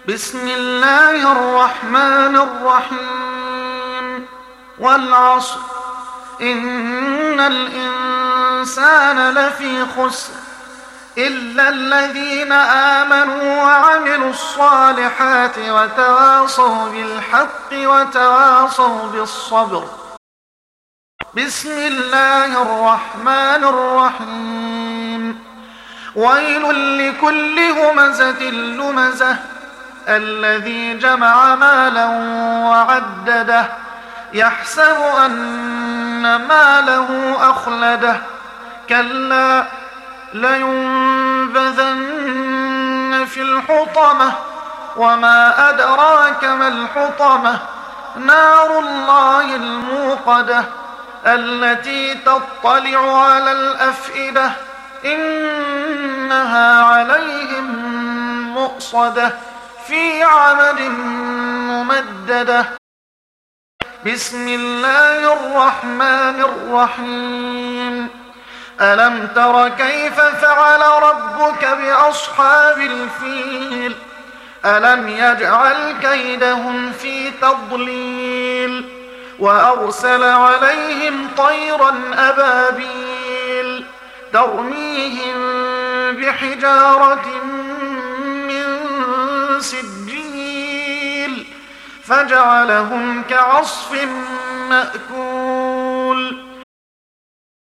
بسم الله الرحمن الرحيم والعصر إن الإنسان لفي خسر إلا الذين آمنوا وعملوا الصالحات وتواصوا بالحق وتواصوا بالصبر. بسم الله الرحمن الرحيم ويل لكل همزة لمزة الذي جمع مالا وعدده يحسب أن ماله أخلده كلا لينبذن في الحطمة وما أدراك ما الحطمة نار الله الموقدة التي تطلع على الأفئدة إنها عليهم مؤصدة في عمد ممددة. بسم الله الرحمن الرحيم ألم تر كيف فعل ربك بأصحاب الفيل ألم يجعل كيدهم في تضليل وأرسل عليهم طيرا أبابيل ترميهم بحجارة من سجيل فجعلهم كعصف مأكول.